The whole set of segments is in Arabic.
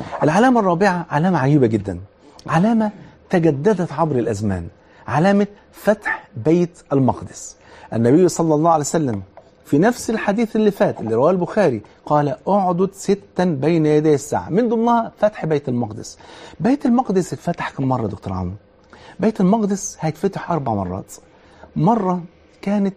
العلامة الرابعة علامة عجيبة جدا، علامة تجددت عبر الأزمان، علامة فتح بيت المقدس. النبي صلى الله عليه وسلم في نفس الحديث اللي فات اللي رواه البخاري قال اعدد 6 بين يدي الساعة، من ضمنها فتح بيت المقدس. بيت المقدس اتفتح كم مرة دكتور عمرو؟ بيت المقدس هيتفتح 4 مرات. مرة كانت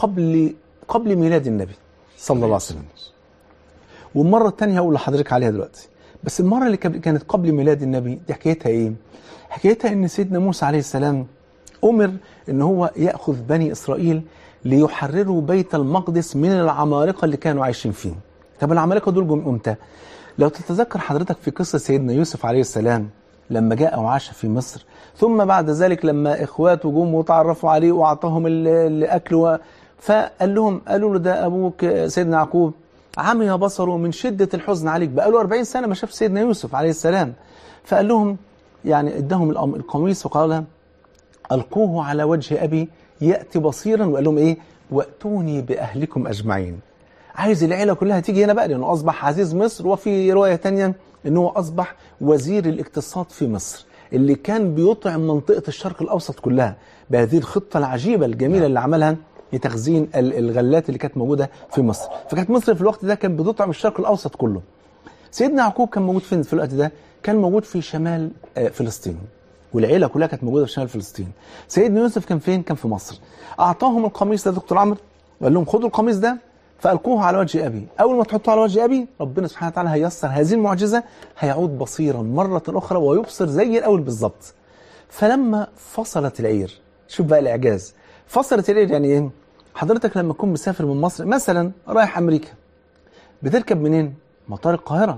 قبل ميلاد النبي صلى الله عليه وسلم، والمرة الثانية هقول لحضرتك عليها دلوقتي. بس المرة اللي كانت قبل ميلاد النبي دي حكايتها ايه؟ حكايتها ان سيدنا موسى عليه السلام أمر ان هو يأخذ بني إسرائيل ليحرروا بيت المقدس من العمالقة اللي كانوا عايشين فيه. طب العمالقة دول جم امتى؟ لو تتذكر حضرتك في قصة سيدنا يوسف عليه السلام لما جاء وعاش في مصر، ثم بعد ذلك لما إخواته جم وتعرفوا عليه وأعطاهم الأكل قالوا له ده أبوك سيدنا يعقوب عمي بصره من شدة الحزن عليك، بقاله 40 سنة ما شاف سيدنا يوسف عليه السلام. فقال لهم يعني ادهم القميص وقال ألقوه على وجه أبي يأتي بصيرا، وقال لهم إيه؟ وأتوني بأهلكم أجمعين. عايز العيلة كلها تيجي هنا بقى، لأنه أصبح عزيز مصر. وفي رواية تانية أنه أصبح وزير الاقتصاد في مصر اللي كان بيطعم منطقة الشرق الأوسط كلها بهذه الخطة العجيبة الجميلة اللي عملها لتخزين الغلات اللي كانت موجودة في مصر. فكانت مصر في الوقت ده كانت بتطعم الشرق الأوسط كله. سيدنا يعقوب كان موجود فين في الوقت ده؟ كان موجود في شمال فلسطين، والعيلة كلها كانت موجودة في شمال فلسطين. سيدنا يوسف كان فين؟ كان في مصر. أعطاهم القميص ده دكتور عمرو وقال لهم خدوا القميص ده فألقوه على وجه أبي. أول ما تحطوه على وجه أبي ربنا سبحانه وتعالى هيسر هذه المعجزة، هيعود بصيرا مرة أخرى ويبصر زي الأول بالظبط. فلما فصلت العير، شوف بقى الإعجاز، فصلت العير يعني إيه؟ حضرتك لما تكون مسافر من مصر مثلا رايح أمريكا، بتركب منين؟ مطار القاهرة.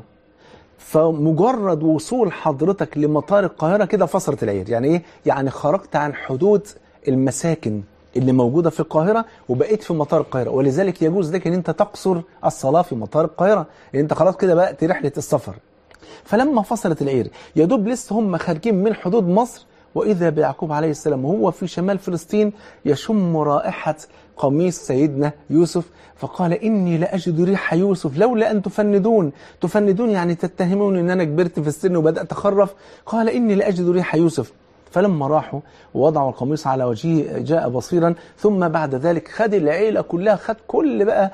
فمجرد وصول حضرتك لمطار القاهرة كده فصلت العير. يعني ايه؟ يعني خرجت عن حدود المساكن اللي موجودة في القاهرة وبقيت في مطار القاهرة. ولذلك يجوز لك ان انت تقصر الصلاة في مطار القاهرة، لان انت خلاص كده بقت رحلة السفر. فلما فصلت العير يا دوب لسه هم خارجين من حدود مصر، وإذا بيعقوب عليه السلام وهو في شمال فلسطين يشم رائحة قميص سيدنا يوسف، فقال إني لأجد ريح يوسف لولا أن تفندون. تفندون يعني تتهمون أن أنا كبرت في السن وبدأت أخرف. قال إني لأجد ريح يوسف. فلما راحوا ووضعوا القميص على وجهه جاء بصيرا. ثم بعد ذلك خد العيلة كلها، خد كل بقى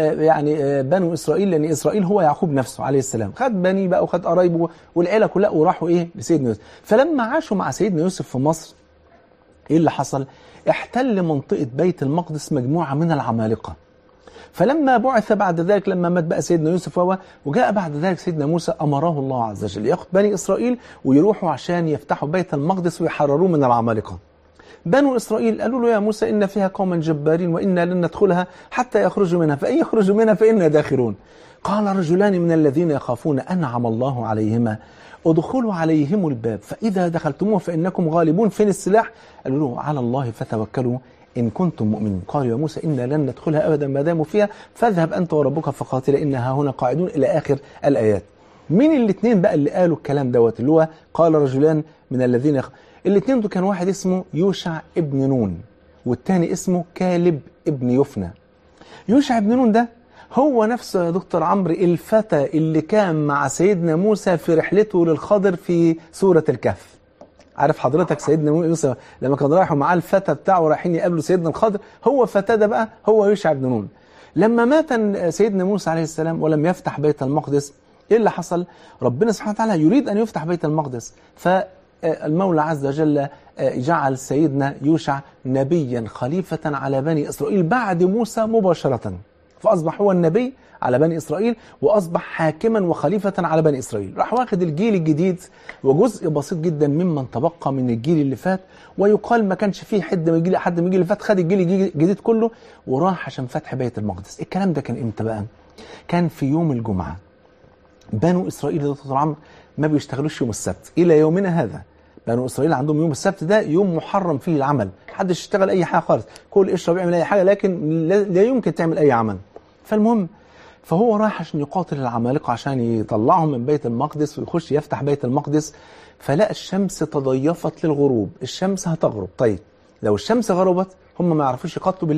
يعني بنو إسرائيل، لأن إسرائيل هو يعقوب نفسه عليه السلام، خد بني بقى وخد قرايبه والعيلة كلها وراحوا إيه لسيدنا يوسف. فلما عاشوا مع سيدنا يوسف في مصر إيه اللي حصل؟ احتل منطقة بيت المقدس مجموعة من العمالقة. فلما بعث بعد ذلك لما مات بقى سيدنا يوسف وجاء بعد ذلك سيدنا موسى أمره الله عز وجل يأخذ بني إسرائيل ويروحوا عشان يفتحوا بيت المقدس ويحرروه من العمالقة. بنو إسرائيل قالوا له يا موسى إن فيها قوما جبارين وإنا لن ندخلها حتى يخرجوا منها، فإن يخرجوا منها فإنا داخلون. قال رجلان من الذين يخافون أنعم الله عليهما ادخلوا عليهم الباب فإذا دخلتموه فإنكم غالبون. فين السلاح؟ قالوا له على الله فتوكلوا إن كنتم مؤمنين. قالوا يا موسى إنا لن ندخلها أبدا ما داموا فيها فاذهب أنت وربك فقاتلا إنها هنا قاعدون إلى آخر الآيات. مين الاثنين بقى اللي قالوا الكلام دوت اللي هو قال رجلان من الذين الاثنين دول كان واحد اسمه يوشع ابن نون والتاني اسمه كالب ابن يفنى. يوشع ابن نون ده هو نفسه يا دكتور عمرو الفتى اللي كان مع سيدنا موسى في رحلته للخضر في سورة الكهف. عارف حضرتك سيدنا موسى لما كان رايحوا معاه الفتى بتاعه رايحين يقابلوا سيدنا الخضر، هو فتى ده بقى هو يوشع بن نون. لما مات سيدنا موسى عليه السلام ولم يفتح بيت المقدس، ايه اللي حصل؟ ربنا سبحانه وتعالى يريد ان يفتح بيت المقدس، فالمولى عز وجل جعل سيدنا يوشع نبيا خليفة على بني إسرائيل بعد موسى مباشرة، فأصبح هو النبي على بني إسرائيل وأصبح حاكما وخليفة على بني إسرائيل. راح واخد الجيل الجديد وجزء بسيط جدا ممن تبقى من الجيل اللي فات، ويقال ما كانش فيه حد من الجيل اللي فات، خد الجيل الجديد كله وراح عشان فتح بيت المقدس. الكلام ده كان امتى بقى؟ كان في يوم الجمعة. بنو إسرائيل يا دكتور عمرو ما بيشتغلوش يوم السبت إلى يومنا هذا. بنو إسرائيل عندهم يوم السبت ده يوم محرم فيه العمل، محدش يشتغل أي حاجة خالص، كل اشرب يعمل أي حاجة، لكن لا يمكن تعمل أي عمل. فالمهم فهو راح عشان يقاتل العمالقة عشان يطلعهم من بيت المقدس ويخش يفتح بيت المقدس. فلقى الشمس تضيفت للغروب، الشمس هتغرب. طيب لو الشمس غربت هم ما يعرفوش يقاتلوا بالليل،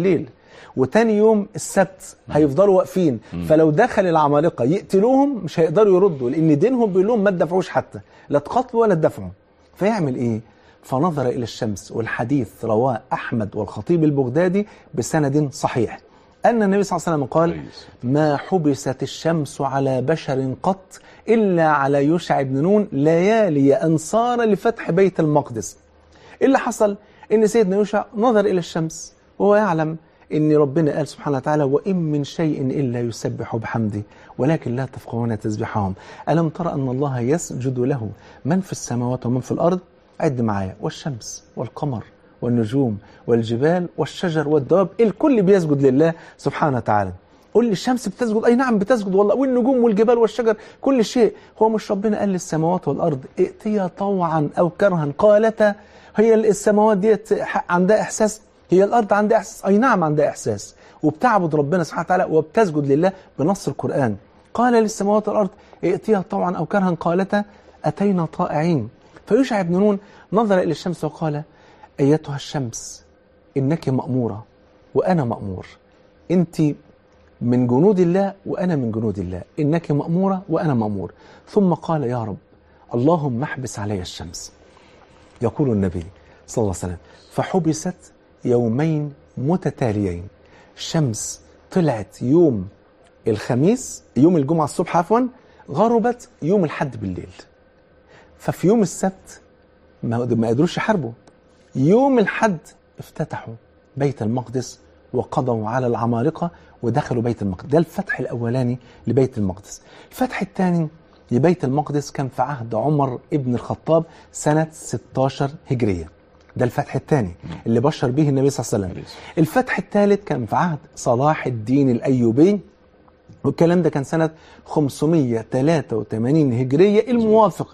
وتاني يوم السبت هيفضلوا واقفين، فلو دخل العمالقة يقتلوهم مش هيقدروا يردوا، لأن دينهم بيقول لهم ما تدافعوش حتى، لا تقاتلوا ولا تدافعوا. فيعمل إيه؟ فنظر إلى الشمس، والحديث رواه أحمد والخطيب البغدادي بسند صحيح، أن النبي صلى الله عليه وسلم قال: ما حبست الشمس على بشر قط إلا على يوشع بن نون ليالي أنصار لفتح بيت المقدس. إيه اللي حصل؟ إن سيدنا يوشع نظر إلى الشمس وهو يعلم إن ربنا قال سبحانه وتعالى: وإن من شيء إلا يسبح بحمده ولكن لا تفقهون تسبيحهم. ألم ترى أن الله يسجد له من في السماوات ومن في الأرض؟ عد معايا: والشمس والقمر والنجوم والجبال والشجر والدواب، الكل بيسجد لله سبحانه وتعالى. قل لي الشمس بتسجد؟ أي نعم بتسجد والله، والنجوم والجبال والشجر كل شيء. هو مش ربنا قال للسماوات والأرض ائتيا طوعا أو كرها قالتا؟ هي السماوات ديت عندها إحساس؟ هي الأرض عندها إحساس؟ أي نعم عندها إحساس، وبتعبد ربنا سبحانه وتعالى وبتسجد لله بنص القرآن. قال للسماوات والأرض ائتيا طوعا أو كرها قالتا أتينا طائعين. فيوشع بن نون نظر إلى الشمس وقال: أيتها الشمس إنك مأمورة وأنا مأمور، أنت من جنود الله وأنا من جنود الله، إنك مأمورة وأنا مأمور. ثم قال: يا رب اللهم احبس علي الشمس. يقول النبي صلى الله عليه وسلم: فحبست يومين متتاليين. الشمس طلعت يوم الخميس، يوم الجمعة الصبح عفوا، غربت يوم الحد بالليل. ففي يوم السبت ما قدروش يحاربوا، يوم الحد افتتحوا بيت المقدس وقضوا على العمالقة ودخلوا بيت المقدس. ده الفتح الأولاني لبيت المقدس. الفتح الثاني لبيت المقدس كان في عهد عمر ابن الخطاب سنة 16 هجرية. ده الفتح الثاني اللي بشر به النبي صلى الله عليه وسلم. الفتح الثالث كان في عهد صلاح الدين الأيوبي، والكلام ده كان سنة 583 هجرية الموافق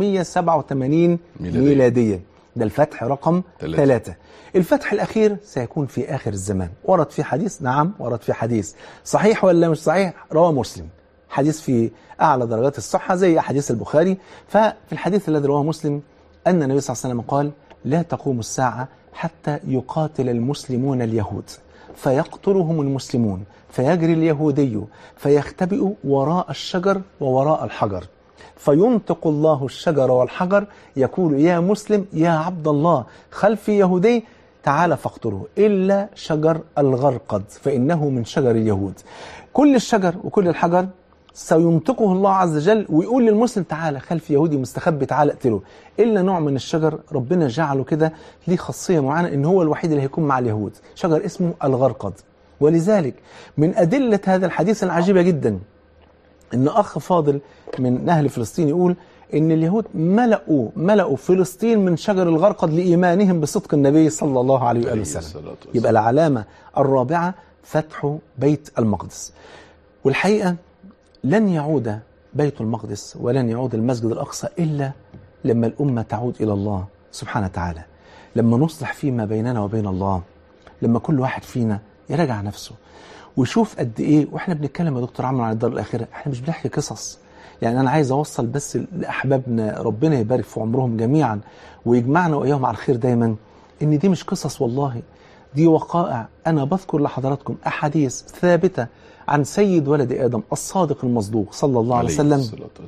1187 ميلادية. ده الفتح رقم 3. الفتح الأخير سيكون في آخر الزمان. ورد في حديث، نعم ورد في حديث، صحيح ولا مش صحيح؟ رواه مسلم، حديث في أعلى درجات الصحة زي حديث البخاري. ففي الحديث الذي رواه مسلم أن النبي صلى الله عليه وسلم قال: لا تقوم الساعة حتى يقاتل المسلمون اليهود فيقتلهم المسلمون، فيجري اليهودي فيختبئ وراء الشجر ووراء الحجر، فينطق الله الشجر والحجر يقول: يا مسلم يا عبد الله، خلفي يهودي تعال فاقتله، إلا شجر الغرقد فإنه من شجر اليهود. كل الشجر وكل الحجر سينطقه الله عز وجل ويقول للمسلم: تعالى خلف يهودي مستخبي تعالى اقتله، إلا نوع من الشجر ربنا جعله كده ليه خاصية معينة إن هو الوحيد اللي هيكون مع اليهود، شجر اسمه الغرقد. ولذلك من أدلة هذا الحديث العجيبة جدا إن أخ فاضل من أهل فلسطين يقول إن اليهود ملأوا فلسطين من شجر الغرقد لإيمانهم بصدق النبي صلى الله عليه وآله وسلم. يبقى العلامة الرابعة فتح بيت المقدس. والحقيقة لن يعود بيت المقدس ولن يعود المسجد الأقصى إلا لما الأمة تعود إلى الله سبحانه وتعالى، لما نصلح فيما بيننا وبين الله، لما كل واحد فينا يراجع نفسه ويشوف قد إيه. وإحنا بنتكلم يا دكتور عمرو عن الدار الآخرة، إحنا مش بنحكي قصص. يعني أنا عايز أوصل بس لأحبابنا ربنا يبارك في عمرهم جميعا ويجمعنا وإياهم على الخير دايما، إن دي مش قصص والله، دي وقائع. أنا بذكر لحضراتكم أحاديث ثابتة عن سيد ولد آدم الصادق المصدوق صلى الله عليه وسلم،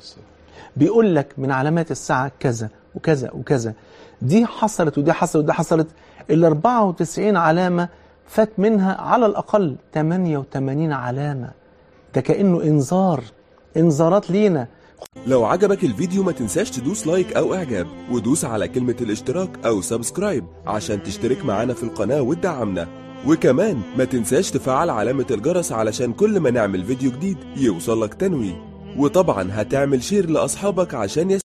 بيقول لك من علامات الساعة كذا وكذا وكذا، دي حصلت ودي حصلت ودي حصلت. ال 94 علامة فات منها على الأقل 88 علامة. ده كأنه إنذارات لينا. لو عجبك الفيديو ما تنساش تدوس لايك أو إعجاب، ودوس على كلمة الاشتراك أو سبسكرايب عشان تشترك معنا في القناة وتدعمنا. وكمان ما تنساش تفعل علامة الجرس علشان كل ما نعمل فيديو جديد يوصلك تنويه. وطبعا هتعمل شير لأصحابك عشان